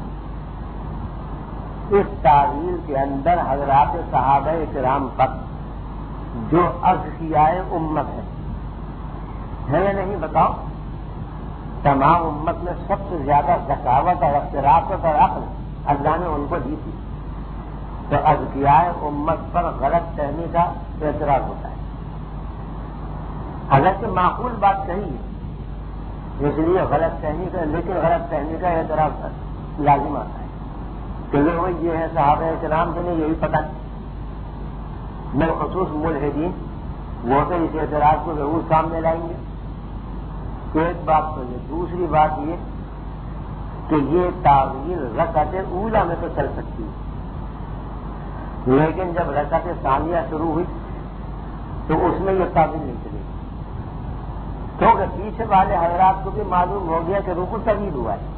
اس تعویل کے اندر حضرات صحابہ کرام پر جو اذکیائے امت ہے ہے یا نہیں بتاؤ؟ تمام امت میں سب سے زیادہ ذکاوت اور اختراعات اور عقل اللہ نے ان کو دی تھی، تو اذکیائے امت پر غلط فہمی کا اعتراض ہوتا ہے۔ اگرچہ معقول بات کہی ہے، اس لیے غلط فہمی کا، لیکن غلط فہمی کا اعتراض لازم آتا ہے، کہ وہ یہ ہے صحابہ کرام سے نہیں یہی پتہ میں خصوص ملحدین وہ تو اس اعتراض کو ضرور سامنے لائیں گے۔ تو ایک بات تو یہ، دوسری بات یہ کہ یہ تعویل رکعت اولا میں تو چل سکتی ہے، لیکن جب رکعت ثانیہ شروع ہوئی تو اس میں یہ تعویل نہیں چلے گی، کیونکہ پیچھے والے حضرات کو بھی معلوم ہو گیا کہ رکوع طویل ہوا ہے۔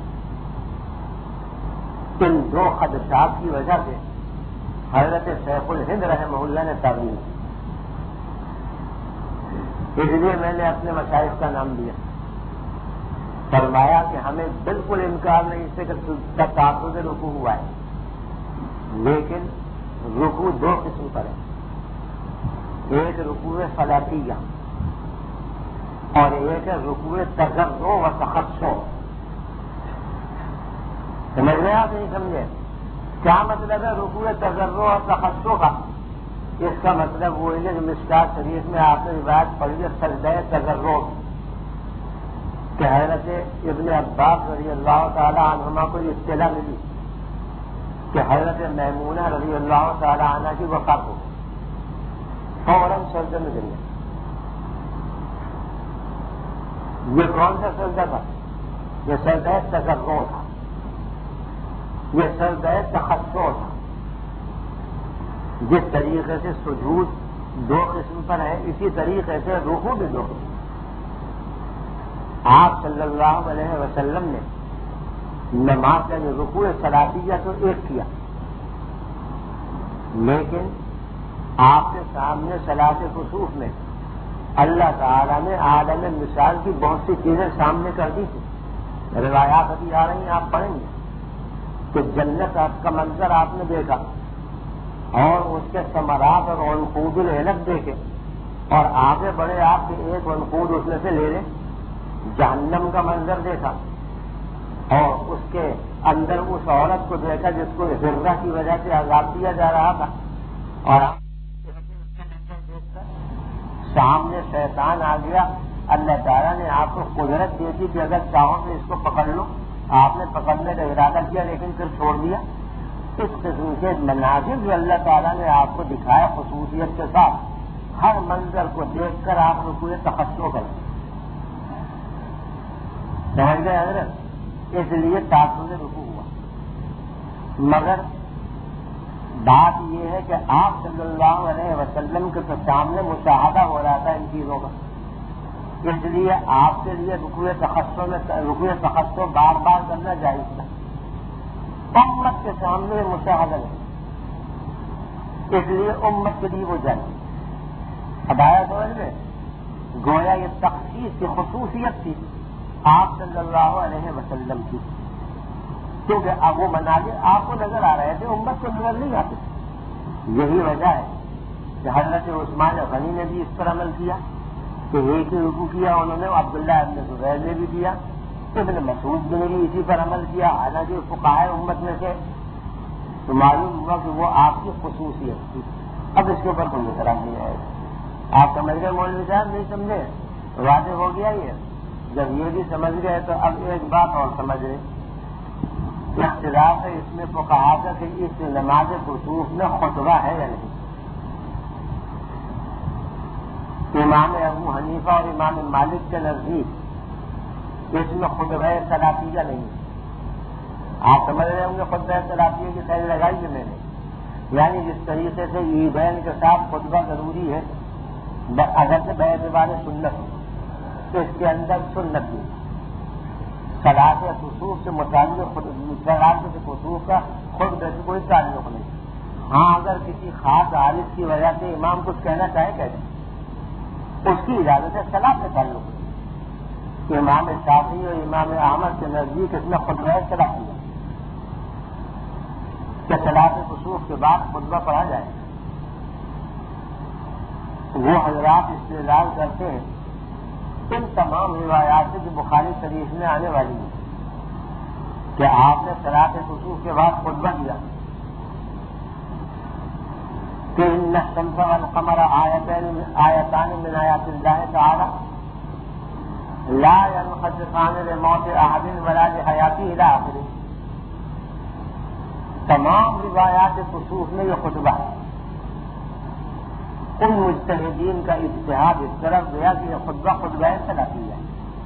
ان دو خدشات کی وجہ سے حضرت شیخ الہند رحمہ اللہ نے تعویل کی۔ اس لیے میں نے اپنے مشائخ کا نام دیا. فرمایا کہ ہمیں بالکل انکار نہیں اس سے کہ تعبد رکوع ہوا ہے، لیکن رکوع دو قسم پر ہے. ایک رکوع فلاطیہ اور ایک ہے رکوع تضرع و تخشع. سمجھ رہے آپ نہیں سمجھے؟ کیا مطلب ہے رکوع تضرع اور تخشع کا؟ اس کا مطلب وہ ہے کہ مشکات شریف میں آپ نے روایت پڑھی ہے سجدہ تضرع کہ حضرت ابن عباس رضی اللہ تعالی عنہما کو اطلاع ملی کہ حضرت میمونہ رضی اللہ تعالی عنہ کی وفات ہو، فوراً سجدے میں گر گئے. یہ کون سا سجدہ تھا؟ یہ سجدہ تضرع تھا، یہ سجدہ تخشع تھا. جس طریقے سے سجود دو قسم پر ہے، اسی طریقے سے رکوع بھی دو قسم. آپ صلی اللہ علیہ وسلم نے نماز کا رکوع صلاتیہ تو ایک کیا، لیکن آپ کے سامنے صلاۃ کسوف میں اللہ تعالیٰ نے عالم مثال کی بہت سی چیزیں سامنے کر دی تھی. روایات ابھی آ رہی ہیں، آپ پڑھیں گے کہ جنت کا منظر آپ نے دیکھا اور اس کے ثمرات اور عنقود العنب دیکھے، اور آگے بڑھے آپ کے ایک عنقود اس میں سے لے لیں. جہنم کا منظر دیکھا اور اس کے اندر اس عورت کو دیکھا جس کو ذرہ کی وجہ سے عذاب دیا جا رہا تھا، اور سامنے شیطان آ گیا. اللہ تعالیٰ نے آپ کو قدرت دی تھی کہ اگر چاہو تو اس کو پکڑ لو. آپ نے پکڑنے کا ارادہ کیا لیکن پھر چھوڑ دیا. اس قسم کے مناظر جو اللہ تعالیٰ نے آپ کو دکھایا خصوصیت کے ساتھ، ہر منظر کو دیکھ کر آپ رکوع تخشع کریں. سمجھ گئے حضرت؟ اس لیے تعبد رکوع ہوا. مگر بات یہ ہے کہ آپ صلی اللہ علیہ وسلم کے سامنے مشاہدہ ہو رہا تھا ان چیزوں کا، اس لیے آپ کے لیے رکوع تخشع میں رکوع تخشع بار بار کرنا جائز تھا. امت کے سامنے مشاہدہ نہیں، اس لیے امت کے لیے وہ جائز. اب آیا سمجھ میں؟ گویا یہ تخصیص کی خصوصیت تھی آپ صلی اللہ علیہ وسلم کی، کیونکہ اب وہ مناظر آپ کو نظر آ رہے تھے، امت کو نظر نہیں آتے. یہی وجہ ہے کہ حضرت عثمان غنی نے بھی اس پر عمل کیا کہ ایک ہی رکوع کیا انہوں نے، عبداللہ ابن زبیر نے بھی کیا، ابن مسعود نے بھی اسی پر عمل کیا. حالانکہ فقہائے امت میں سے تو معلوم ہوا کہ وہ آپ کی خصوصیت تھی. اب اس کے اوپر کوئی اعتراض نہیں آئے گا. آپ سمجھ گئے مولوی صاحب؟ نہیں سمجھے؟ واضح ہو گیا. یہ جب یہ بھی سمجھ گئے تو اب ایک بات اور سمجھ رہے، اختلاف ہے اس میں فقہا کا کہ اس نماز کسوف میں خطبہ ہے یا نہیں. امام ابو حنیفہ اور امام مالک کے نزدیک اس میں خطبہ صلاتیہ نہیں. آپ سمجھ رہے ہوں گے خطبہ صلاتیہ کی صحیح لگائی ہے میں نے، یعنی جس طریقے سے عیدین کے ساتھ خطبہ ضروری ہے اگر سے باعتبار سنت ہو، تو اس کے اندر سنت بھی صلاۃ کسوف سے متعلق صلاۃ کسوف کا خطبے سے کوئی تعلق نہیں. ہاں اگر کسی خاص حالت کی وجہ سے امام کچھ کہنا چاہے کہہ دیں، اس کی اجازت ہے. صلاۃ سے تعلق کہ امام شافعی اور امام احمد کے نزدیک اس میں خطبہ صلاتیہ کہ صلاۃ کسوف کے بعد خطبہ پڑھا جائے. وہ حضرات استدلال کرتے ہیں ان تمام روایات سے جو بخاری شریف میں آنے والی ہے کہ آپ نے صلاۃ کسوف کے بعد خطبہ دیا کہ ان الشمس والقمر آیتان آیتان من آیات اللہ تعالی لا ينخسفان لموت احد ولا لحیاته الی آخرہ. تمام روایات کسوف میں یہ خطبہ ہے. ان مجتہدین کا اجتہاد اس طرف گیا کہ یہ خطبہ خطبہ صلاتیہ ہے،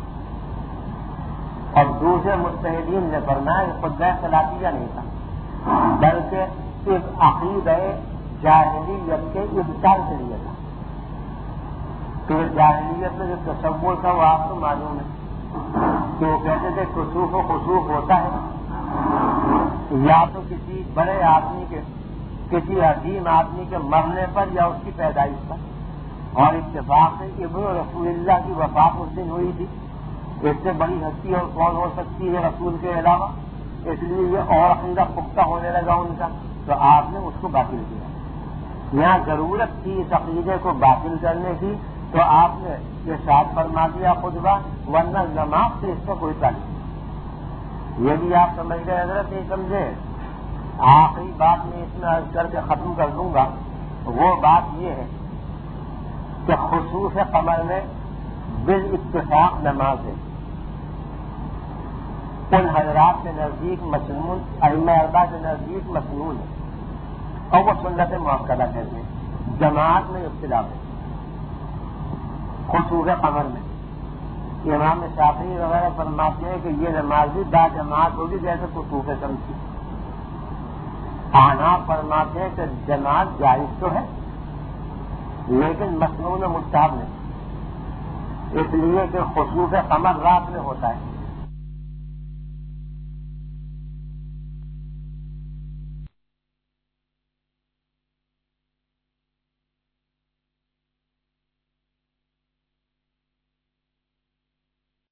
اور دوسرے مجتہدین نے فرمایا کہ خطبہ صلاتیہ نہیں تھا بلکہ ایک عقیدہ جاہلیت کے ابطال کے لیے تھا. کہ جاہلیت میں جو تصور تھا وہ آپ کو معلوم ہے کہ وہ کہتے تھے کسوف و خسوف ہوتا ہے یا تو کسی بڑے آدمی کے کسی عظیم آدمی کے مرنے پر یا اس کی پیدائش پر. اور اتفاق سے ابن رسول اللہ کی وفات اس دن ہوئی تھی. اس سے بڑی ہستی اور کون ہو سکتی ہے رسول کے علاوہ؟ اس لیے یہ اور عقیدہ پختہ ہونے لگا ان کا، تو آپ نے اس کو باطل کیا. یہاں ضرورت تھی اس عقیدے کو باطل کرنے کی، تو آپ نے یہ ساتھ فرما دیا خطبہ، ورنہ نماز سے اس کا کوئی تعلق نہیں. یہ بھی آپ سمجھ گئے حضرت، نہیں سمجھے؟ آخری بات میں اس میں عرض کر کے ختم کر دوں گا. وہ بات یہ ہے کہ خصوص قمر میں بالاتفاق نماز ہے. ان حضرات کے نزدیک مسنون، ائمہ اربعہ کے نزدیک مسنون ہے اور وہ سنت مؤکدہ کہتے ہیں. جماعت میں اختلاف ہے خصوص قمر میں. امام شافعی وغیرہ فرماتے ہیں کہ یہ نماز بھی با جماعت ہوگی جیسے خصوص شمس کی. احناف فرماتے ہیں کہ جماعت جائز تو ہے لیکن مسنون مستحب نہیں، اس لیے کہ خصوص قمر رات میں ہوتا ہے